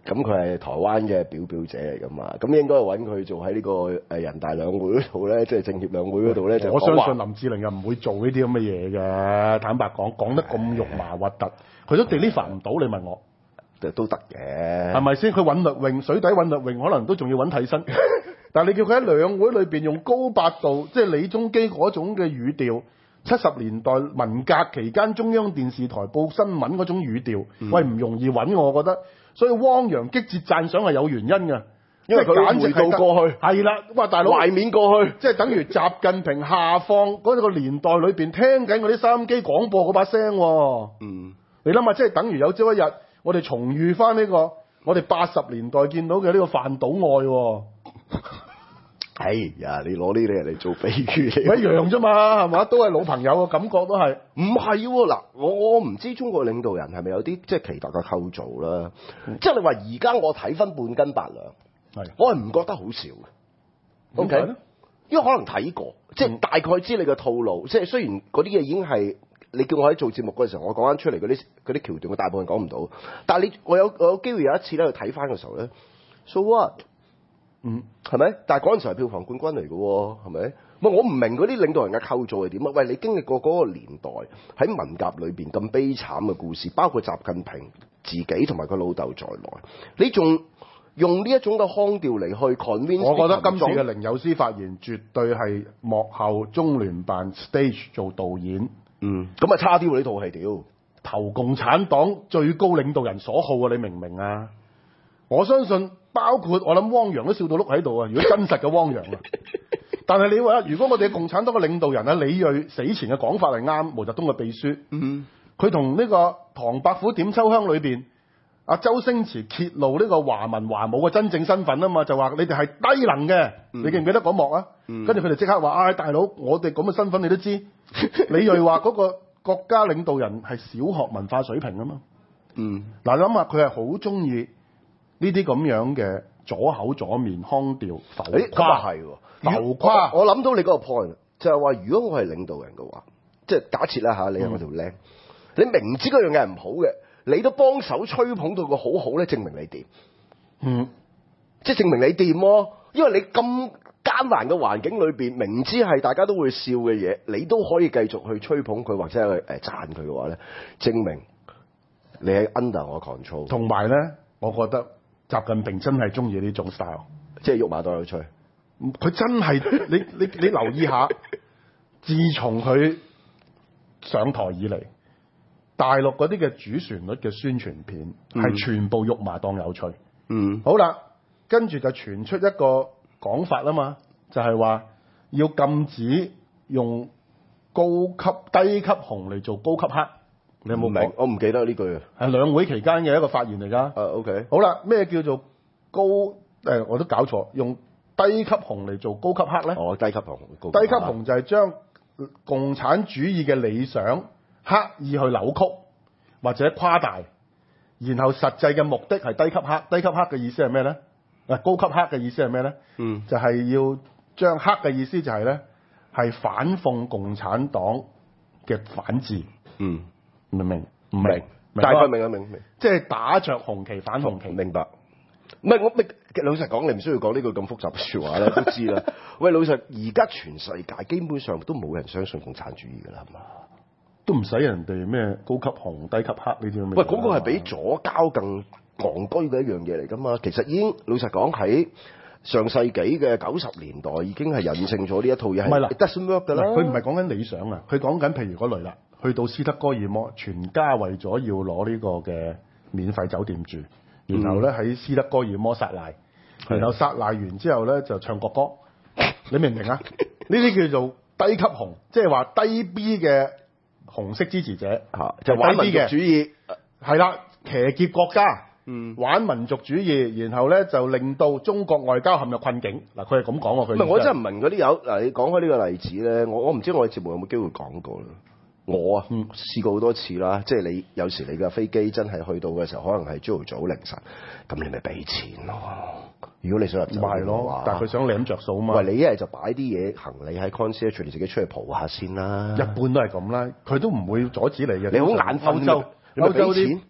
咁佢係台灣嘅表表姐嚟噶嘛，咁應該揾佢做喺呢個誒人大兩會嗰度咧，即係政協兩會嗰度咧，就我相信林志玲又唔會做呢啲咁嘅嘢嘅。坦白講，講得咁肉麻核突，佢都 deliver 唔到。你問我， 都得嘅， 係咪先？佢韻律泳水底韻律泳，可能都仲要揾替身。但係你叫佢喺兩會裏邊用高八度，即係李宗基嗰種嘅語調，七十年代文革期間中央電視台報新聞嗰種語調，嗯、喂唔容易揾我覺得。所以汪洋激節讚賞係有原因嘅，因為佢簡直係過去係啦，哇大佬懷緬過去， 即係等於習近平下放嗰個年代裏邊聽緊嗰啲收音機廣播嗰把聲。嗯，你諗下，即係等於有朝一日我哋重遇翻呢個我哋八十年代見到嘅呢個飯島愛。 哎呀，你攞呢啲人嚟做比喻， 一樣啫嘛，係嘛？都係老朋友嘅感覺都係。 唔係喎，嗱，我我唔知中國領導人係咪有啲即係奇特嘅構造啦。嗯、即係你話而家我睇翻半斤八兩，係我係唔覺得好笑嘅。O K，因為可能睇過，即係大概知你嘅套路。即係雖然嗰啲嘢已經係你叫我喺做節目嗰陣時候，我講翻出嚟嗰啲嗰啲橋段，我大部分講唔到。但係你我有我有機會有一次咧去睇翻嘅時候咧 ，so what？嗯，係咪？但係嗰陣時係票房冠軍嚟嘅喎，係咪？唔係我唔明嗰啲領導人嘅構造係點啊？喂，你經歷過嗰個年代喺文革裏邊咁悲慘嘅故事，包括習近平自己同埋佢老豆在內，你仲用呢一種嘅腔調嚟去 convince？ 我覺得今次嘅凌友詩發言絕對係幕後中聯辦 stage 做導演。 嗯，咁啊差啲喎呢套戲屌， 投共產黨最高領導人所好啊！你明唔明啊？我相信。包括我諗汪洋都笑到碌喺度啊！如果真實嘅汪洋啊，但係你話如果我哋共產黨嘅領導人啊，李銳死前嘅講法係啱，毛澤東嘅秘書，嗯，佢同呢個《唐伯虎點秋香》裏邊阿周星馳揭露呢個華文華武嘅真正身份啊嘛，就話你哋係低能嘅，嗯、你記唔記得嗰幕啊？跟住佢哋即刻話：唉、哎，大佬，我哋咁嘅身份你都知。李銳話嗰個國家領導人係小學文化水平啊嘛。嗯，嗱，諗下佢係好中意。呢啲咁樣嘅左口左面腔調浮誇， 係喎浮誇。 我諗到你嗰個 point 就係話，如果我係領導人嘅話，即係假設啦嚇，你係我條靚，嗯、你明知嗰樣嘢係唔好嘅，你都幫手吹捧到佢好好咧，證明你掂。嗯，即係證明你掂喎，因為你咁艱難嘅環境裏邊，明知係大家都會笑嘅嘢，你都可以繼續去吹捧佢或者係誒讚佢嘅話咧，證明你係 under 我 control。 同埋咧，我覺得。習近平真係中意呢種 style， 即係喐馬當有趣。 佢真係你你你留意下，自從佢上台以嚟，大陸嗰啲嘅主旋律嘅宣傳片係、嗯、全部喐馬當有趣。嗯，好啦，跟住就傳出一個講法啊嘛，就係、是、話要禁止用高級低級紅嚟做高級黑。你有冇明？ 我唔記得呢句啊。 係兩會期間嘅一個發言嚟㗎。誒、 uh, OK。 好啦，咩叫做高？誒、呃，我都搞錯，用低級紅嚟做高級黑咧？ 哦，低級紅。高級低級紅就係將共產主義嘅理想刻意去扭曲或者誇大，然後實際嘅目的係低級黑。低級黑嘅意思係咩咧？誒，高級黑嘅意思係咩咧？嗯，就係要將黑嘅意思就係咧係反諷共產黨嘅反智。嗯。明唔明？唔明， 大概明啊，明明。 即係打着紅旗反紅旗。 明白。唔係我明，老實講，你唔需要講呢句咁複雜嘅説話咧，都知啦。喂，老實，而家全世界基本上都冇人相信共產主義㗎啦，係嘛？ 都唔使人哋咩高級紅、低級黑呢啲咁嘅。 喂，嗰、那個係比左膠更戇居嘅一樣嘢嚟㗎嘛。其實已經老實講喺上世紀嘅九十年代已經係印證咗呢一套嘢係。唔係啦 it doesn't work 㗎啦。 佢唔係講緊理想啊，佢講緊譬如嗰類啦。去到斯德哥爾摩，全家為咗要攞呢個嘅免費酒店住，然後咧喺斯德哥爾摩撒賴，然後撒賴完之後咧就唱國歌，你明唔明啊？呢啲叫做低級紅，即係話低 B 嘅紅色支持者， 嚇就玩民族主義， 係啦，騎劫國家，嗯，玩民族主義，然後咧就令到中國外交陷入困境。嗱，佢係咁講喎，佢唔係我真係唔明嗰啲友嗱，你講開呢個例子咧，我我唔知我哋節目有冇機會講過啦。我啊，嗯、試過好多次啦，即係你有時你嘅飛機真係去到嘅時候，可能係朝頭早凌晨，咁你咪俾錢咯。如果你想入酒店嘅話， 但係佢想領着數啊嘛。 喂，你一係就擺啲嘢行李喺 concierge，你自己出去蒲下先啦。 一般都係咁啦，佢都唔會阻止你嘅。 你好眼瞓， 歐洲歐洲啲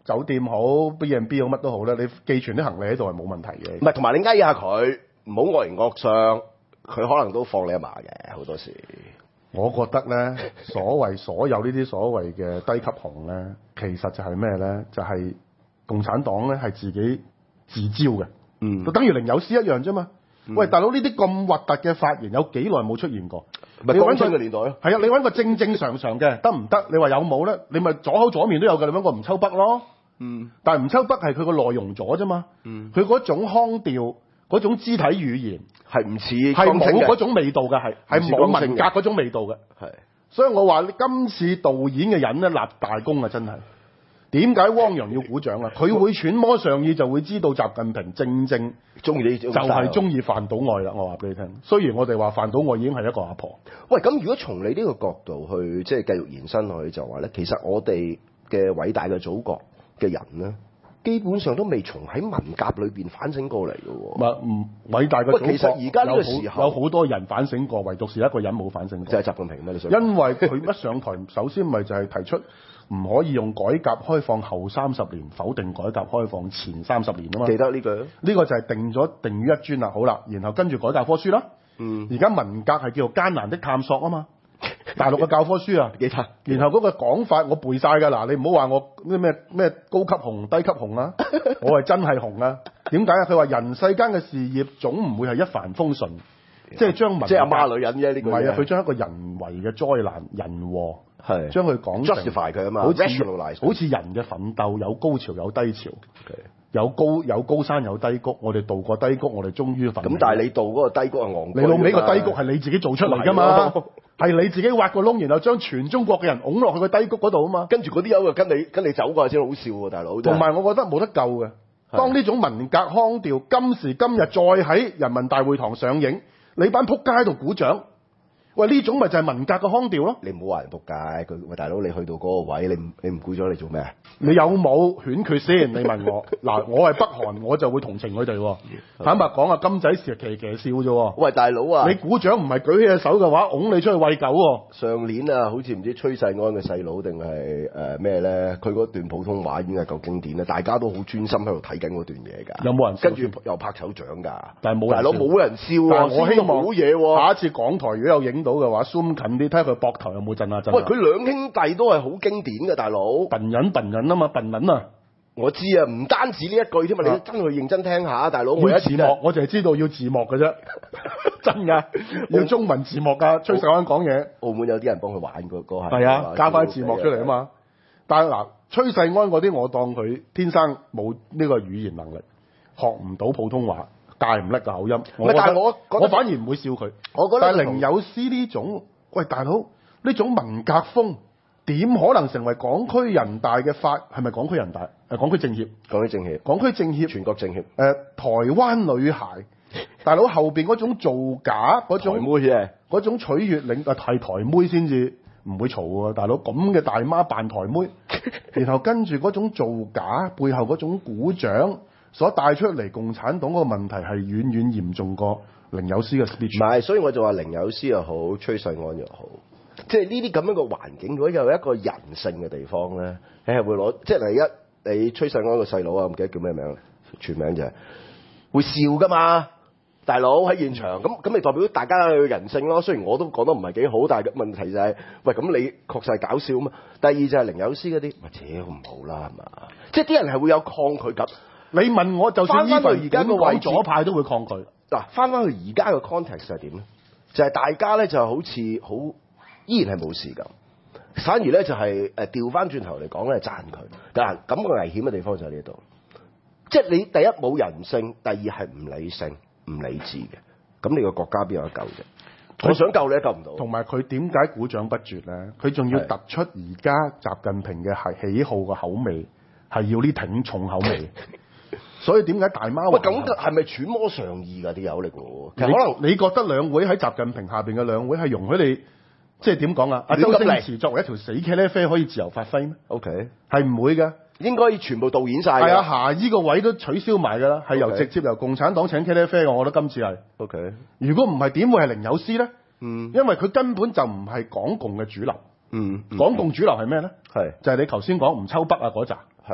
酒店好 B and B 好乜都好啦，你寄存啲行李喺度係冇問題嘅。 唔係，同埋你翳下佢，唔好惡形惡相，佢可能都放你阿嫲嘅好多時。 我覺得咧，所謂所有呢啲所謂嘅低級紅咧，其實就係咩咧？就係、是、共產黨咧係自己自招嘅， 嗯， 就等於靈友師一樣啫嘛。嗯、喂，大佬呢啲咁核突嘅發言有幾耐冇出現過？ 咪江青嘅年代咯。係啊，你揾個正正常常嘅得唔得？你話有冇咧？你咪左口左面都有嘅，你揾個吳秋北咯。 嗯， 但係吳秋北係佢個內容咗啫嘛。嗯，佢嗰種腔調。嗰種肢體語言係唔似係冇嗰種味道嘅，係係冇文革嗰種味道嘅。係，所以我話你今次導演嘅人咧立大功啊，真係。點解汪洋要鼓掌啊？佢會揣摩上意，就會知道習近平正正中意呢種， 就係中意范島愛啦。我話俾你聽，雖然我哋話范島愛已經係一個阿婆。 喂，咁如果從你呢個角度去即係繼續延伸落去，就話咧，其實我哋嘅偉大嘅祖國嘅人咧。基本上都未從喺文革裏邊反省過嚟嘅喎。唔係唔偉大嘅祖國。其實而家呢個時候有好多人反省過，唯獨是一個人冇反省過。就係習近平咩？你想？因為佢一上台，首先咪就係提出唔可以用改革開放後三十年否定改革開放前三十年啊嘛。記得呢句。呢個就係定咗定於一尊啦。好啦，然後跟住改革科書啦。嗯。而家文革係叫做艱難的探索啊嘛。大陸嘅教科書啊，記得。然後嗰個講法我背晒㗎嗱，你唔好話我咩咩咩高級紅低級紅啊，我係真係紅啊。點解啊？佢話人世間嘅事業總唔會係一帆風順，即係將文即係阿媽女人啫呢個。唔係啊，佢將一個人為嘅災難人禍係將佢講 justify 佢啊嘛，好似好似人嘅奮鬥有高潮有低潮。Okay. 有高有高山有低谷，我哋渡過低谷，我哋終於奮。咁但係你渡嗰個低谷係戇居。你老尾個低谷係你自己做出嚟㗎嘛？係你自己挖個窿，然後將全中國嘅人擁落去個低谷嗰度啊嘛。跟住嗰啲友就跟你跟你走過先好笑喎，大佬。同埋我覺得冇得救嘅。當呢種文革腔調今時今日再喺人民大會堂上映，你班仆街喺度鼓掌。喂，呢種咪就係文革嘅腔調咯。你唔好話人仆街，佢喂大佬，你去到嗰個位，你唔你唔鼓咗你做咩？你有冇犬缺先？你問我嗱，我係北韓，我就會同情佢哋。坦白講啊，金仔時騎騎笑啫。喂，大佬啊，你鼓掌唔係舉起隻手嘅話，拱你出去餵狗。上年啊，好似唔知崔世安嘅細佬定係誒咩咧？佢嗰段普通話已經係夠經典啦，大家都好專心喺度睇緊嗰段嘢㗎。有冇人跟住又拍手掌㗎？但係冇大佬冇人笑啊！我希望冇嘢。下一次港台如果有影到嘅話 zoom 近啲，睇下佢膊頭有冇震下震。喂，佢兩兄弟都係好經典嘅，大佬。笨人笨人啊嘛，笨人啊！我知啊，唔單止呢一句添嘛，你真去認真聽下，大佬。要字幕，我淨係知道要字幕嘅啫，真㗎，要中文字幕㗎。崔世安講嘢，澳門有啲人幫佢玩個個係。係啊，加翻字幕出嚟啊嘛。但係嗱，崔世安嗰啲我當佢天生冇呢個語言能力，學唔到普通話。戒唔甩個口音，我但係我我反而唔會笑佢。我覺得，但係靈友師呢種，喂大佬呢種文革風點可能成為港區人大嘅法？係咪港區人大？誒，港區政協，港區政協，港區政協，全國政協。誒、呃，台灣女孩，大佬後邊嗰種造假嗰種，台妹啊，嗰種取悅領啊係台妹先至唔會嘈喎，大佬咁嘅大媽扮台妹，然後跟住嗰種造假背後嗰種鼓掌。所帶出嚟共產黨嗰個問題係遠遠嚴重過靈友師嘅 speech。唔係，所以我就話靈友師又好，崔世安又好，即係呢啲咁樣嘅環境，如果有一個人性嘅地方咧，你係會攞，即係第一，你崔世安個細佬啊，唔記得叫咩名，全名就係會笑噶嘛，大佬喺現場，咁咁咪代表大家嘅人性咯。雖然我都講得唔係幾好，但係問題就係、是，喂，咁你確實係搞笑啊嘛。第二就係靈友師嗰啲，咪屌唔好啦，係嘛？即係啲人係會有抗拒感。你問我，就算翻返去而家個位，左派都會抗拒。嗱，翻返去而家嘅 context 係點咧？就係、是、大家咧就好似好依然係冇事咁，反而咧就係誒調翻轉頭嚟講咧讚佢。嗱，咁個危險嘅地方就喺呢度，即係你第一冇人性，第二係唔理性、唔理智嘅。咁你個國家邊有得救啫？我想救你都救唔到。同埋佢點解鼓掌不絕咧？佢仲要突出而家習近平嘅係喜好嘅口味，係要呢挺重口味。所以點解大媽？喂，咁係咪揣摩上意㗎啲友嚟㗎？其實可能你覺得兩會喺習近平下邊嘅兩會係容許你，即係點講啊？阿周星馳作為一條死茄喱啡可以自由發揮咩 ？OK，係唔會㗎，應該全部導演晒。係啊，夏依個位都取消埋㗎啦，係由直接由共產黨請茄喱啡嘅。我覺得今次係 OK。如果唔係點會係靈友師咧？嗯，因為佢根本就唔係港共嘅主流。嗯，港共主流係咩咧？係就係你頭先講吳秋北啊嗰扎。係。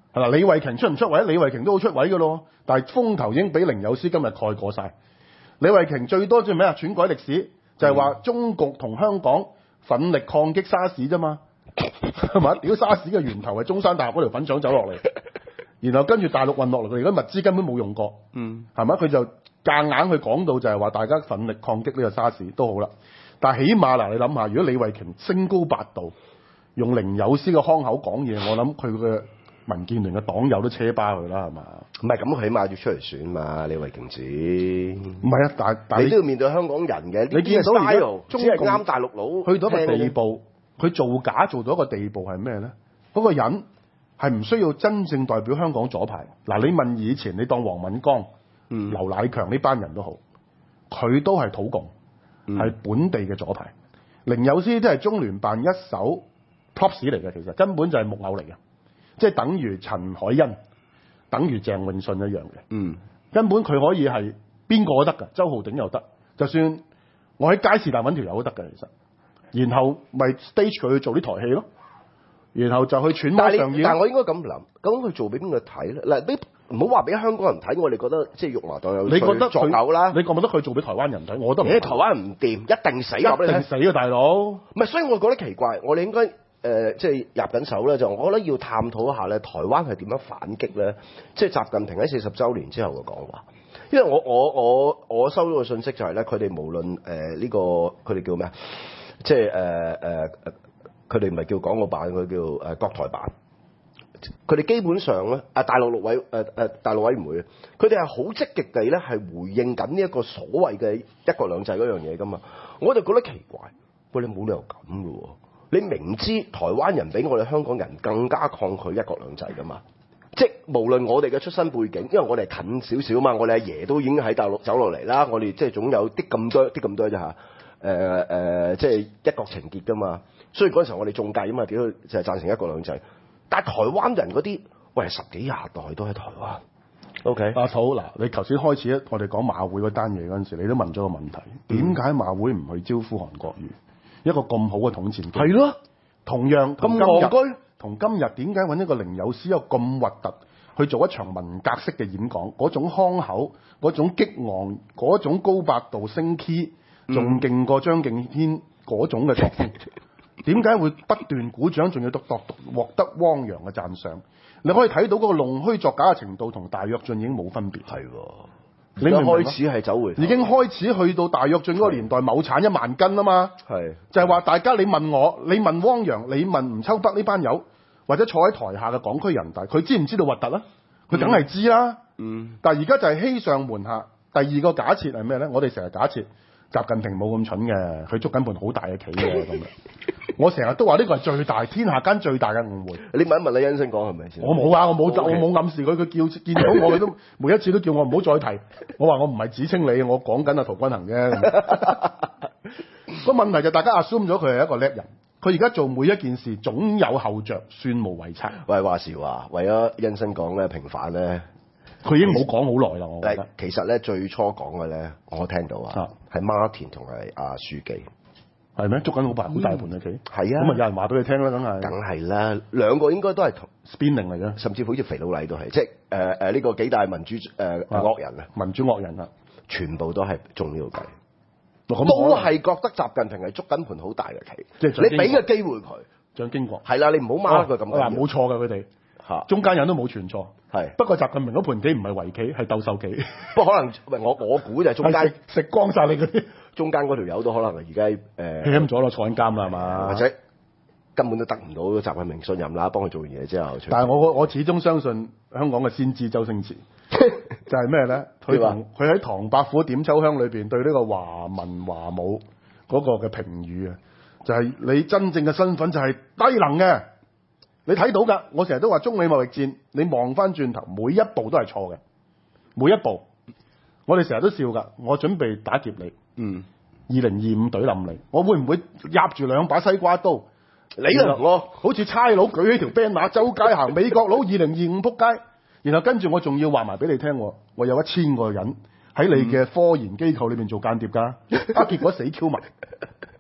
係啦，李慧瓊出唔出位？李慧瓊都好出位㗎咯，但係風頭已經俾凌友詩今日蓋過晒。李慧瓊最多做咩啊？篡改歷史就係、是、話中國同香港奮力抗擊沙士啫嘛，係嘛？屌沙士嘅源頭係中山大學嗰條粉腸走落嚟，然後跟住大陸運落嚟，佢而家物資根本冇用過，嗯，係嘛？佢就夾硬去講到就係話大家奮力抗擊呢個沙士都好啦，但係起碼嗱，你諗下，如果李慧瓊升高八度，用凌友詩嘅腔口講嘢，我諗佢嘅民建聯嘅黨友都車巴佢啦，係嘛？ 唔係咁，起碼要出嚟選嘛，李慧瓊子。 唔係啊，但但你都要面對香港人嘅。 你見到而家中國啱大陸佬去到一個地步，佢造假做到一個地步係咩咧？嗰、那個人係唔需要真正代表香港左派。嗱，你問以前，你當黃敏剛、嗯、劉乃強呢班人都好，佢都係土共，係、嗯、本地嘅左派。凌友詩都係中聯辦一手 props 嚟嘅，其實根本就係木偶嚟嘅，即係等於陳海欣。等於鄭永信一樣嘅，嗯，根本佢可以係邊個都得㗎，周浩鼎又得，就算我喺街市但揾條友都得㗎，其實，然後咪 stage 佢去做啲台戲咯，然後就去揣摩上演。 但係我應該咁諗，咁佢做俾邊個睇咧？嗱，你唔好話俾香港人睇，我哋覺得即係玉華黨有你覺得作嘔啦？ 你覺唔覺得佢做俾台灣人睇？我覺得誒，台灣人唔掂，一定死， 一定死啊，大佬！唔係，所以我覺得奇怪，我哋應該。誒、呃，即係入緊手咧，就我覺得要探討一下咧，台灣係點樣反擊咧？即係習近平喺四十週年之後嘅講話，因為我我我我收到嘅信息就係咧，佢哋無論誒呢、呃這個佢哋叫咩啊？即係誒誒誒，佢哋唔係叫港澳辦，佢叫誒、呃、國台辦。佢哋基本上咧，啊大陸陸委誒誒、呃、大陸委員會，佢哋係好積極地咧係回應緊呢一個所謂嘅一國兩制嗰樣嘢噶嘛。我就覺得奇怪，喂，你冇理由咁嘅喎。你明知台灣人比我哋香港人更加抗拒一國兩制噶嘛？即係無論我哋嘅出身背景，因為我哋近少少嘛，我哋阿爺都已經喺大陸走落嚟啦，我哋即係總有啲咁多啲咁多啫嚇。誒、呃、誒、呃，即係一國情結噶嘛。所以嗰陣時候我哋仲計啊嘛，屌就係贊成一國兩制。但係台灣人嗰啲，喂十幾廿代都喺台灣。O K， 阿土嗱，你頭先開始咧，我哋講馬會嗰單嘢嗰陣時，你都問咗個問題，點解馬會唔去招呼韓國瑜？一個咁好嘅統戰， 係咯， 同樣咁戇居， 同今日點解揾一個凌友詩有咁核突去做一場文革式嘅演講？嗰種腔口，嗰種激昂，嗰種高八度升 key，仲勁過張敬軒嗰種嘅作風。點解會不斷鼓掌，仲要得獲獲得汪洋嘅讚賞？你可以睇到嗰個弄虛作假嘅程度，同大躍進已經冇分別。 係喎。 你明唔明？ 開始係走回頭， 已經開始去到大躍進嗰個年代，畝產一萬斤啊嘛。係就係話大家你問我，你問汪洋，你問吳秋北呢班友，或者坐喺台下嘅港區人大，佢知唔知道核突啊？佢梗係知啦。嗯。但係而家就係欺上瞞下。第二個假設係咩咧？我哋成日假設習近平冇咁蠢嘅，佢捉緊盤好大嘅棋嘅咁樣。我成日都話呢個係最大天下間最大嘅誤會。 你問一問李欣星講係咪先？ 我冇啊，我冇、okay. 我冇暗示佢，佢叫見到我，佢都每一次都叫我唔好再提。我話我唔係指稱你，我講緊阿陶君行啫。個問題就大家 assume 咗佢係一個叻人，佢而家做每一件事總有後着，算無遺策。 喂，話時話，為咗欣星講咧平反咧， 佢已經冇講好耐啦。我覺得其實咧最初講嘅咧，我聽到啊，係 Martin 同埋阿書記。 係咩？捉緊好大好大盤嘅棋，係、嗯、啊！咁啊，有人話俾佢聽啦，梗係， 梗係啦。兩個應該都係同 spinning 嚟嘅， 甚至好似肥佬黎都係，即係誒誒呢個幾大民主誒惡、呃、人啊！ 民主惡人啊！ 全部都係中呢個計，都係覺得習近平係捉緊盤好大嘅棋。即係你俾個機會佢，蔣經國係啦，你唔好孖佢咁。 嗱，冇錯嘅佢哋嚇，中間人都冇全錯。係不過習近平嗰盤棋唔係圍棋，係鬥獸棋。不過可能喂我我估就係中間食食光晒你嗰啲。中間嗰條友都可能而家誒輕咗咯，坐緊監啦係嘛？或者根本都得唔到習近平信任啦，幫佢做完嘢之後。但係我我始終相信香港嘅先知周星馳，就係咩咧？佢同佢喺唐伯虎點秋香裏邊對呢個華文華武嗰個嘅評語啊，就係、是、你真正嘅身份就係低能嘅。你睇到㗎，我成日都話中美貿易戰，你望翻轉頭，每一步都係錯嘅，每一步。我哋成日都笑㗎，我準備打劫你。嗯，二零二五隊冧你，我會唔會夾住兩把西瓜刀？你啊，我好似差佬舉起條 banner 周街行，美國佬二零二五撲街，然後跟住我仲要話埋俾你聽，我我有一千個人喺你嘅科研機構裏面做間諜㗎，啊結果死 Q 埋。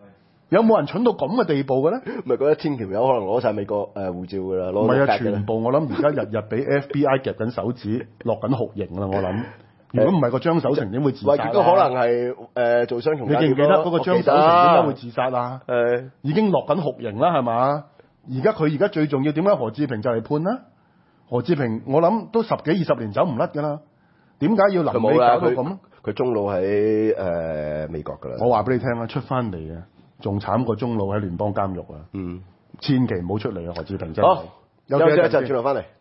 有冇人蠢到咁嘅地步嘅咧？ 咪嗰一千條友可能攞晒美國誒護照㗎啦，攞唔係啊， 到全部我諗而家日日俾 F B I 夾緊手指，落緊酷刑啦！我諗，如果唔係個張守成點會自殺？ 喂，亦都可能係誒、呃、做雙重你記唔記得嗰個張守成點解會自殺啊？ 誒， 已經落緊酷刑啦，係嘛？而家佢而家最重要點解何志平就嚟判啦？何志平我諗都十幾二十年走唔甩㗎啦，點解要臨尾搞到咁？ 佢中老喺誒、呃、美國㗎啦。 我話俾你聽啦，出翻嚟啊，仲慘過中老喺聯邦監獄啊！嗯，千祈唔好出嚟啊，何志平真係。 好，休息一陣，轉頭翻嚟。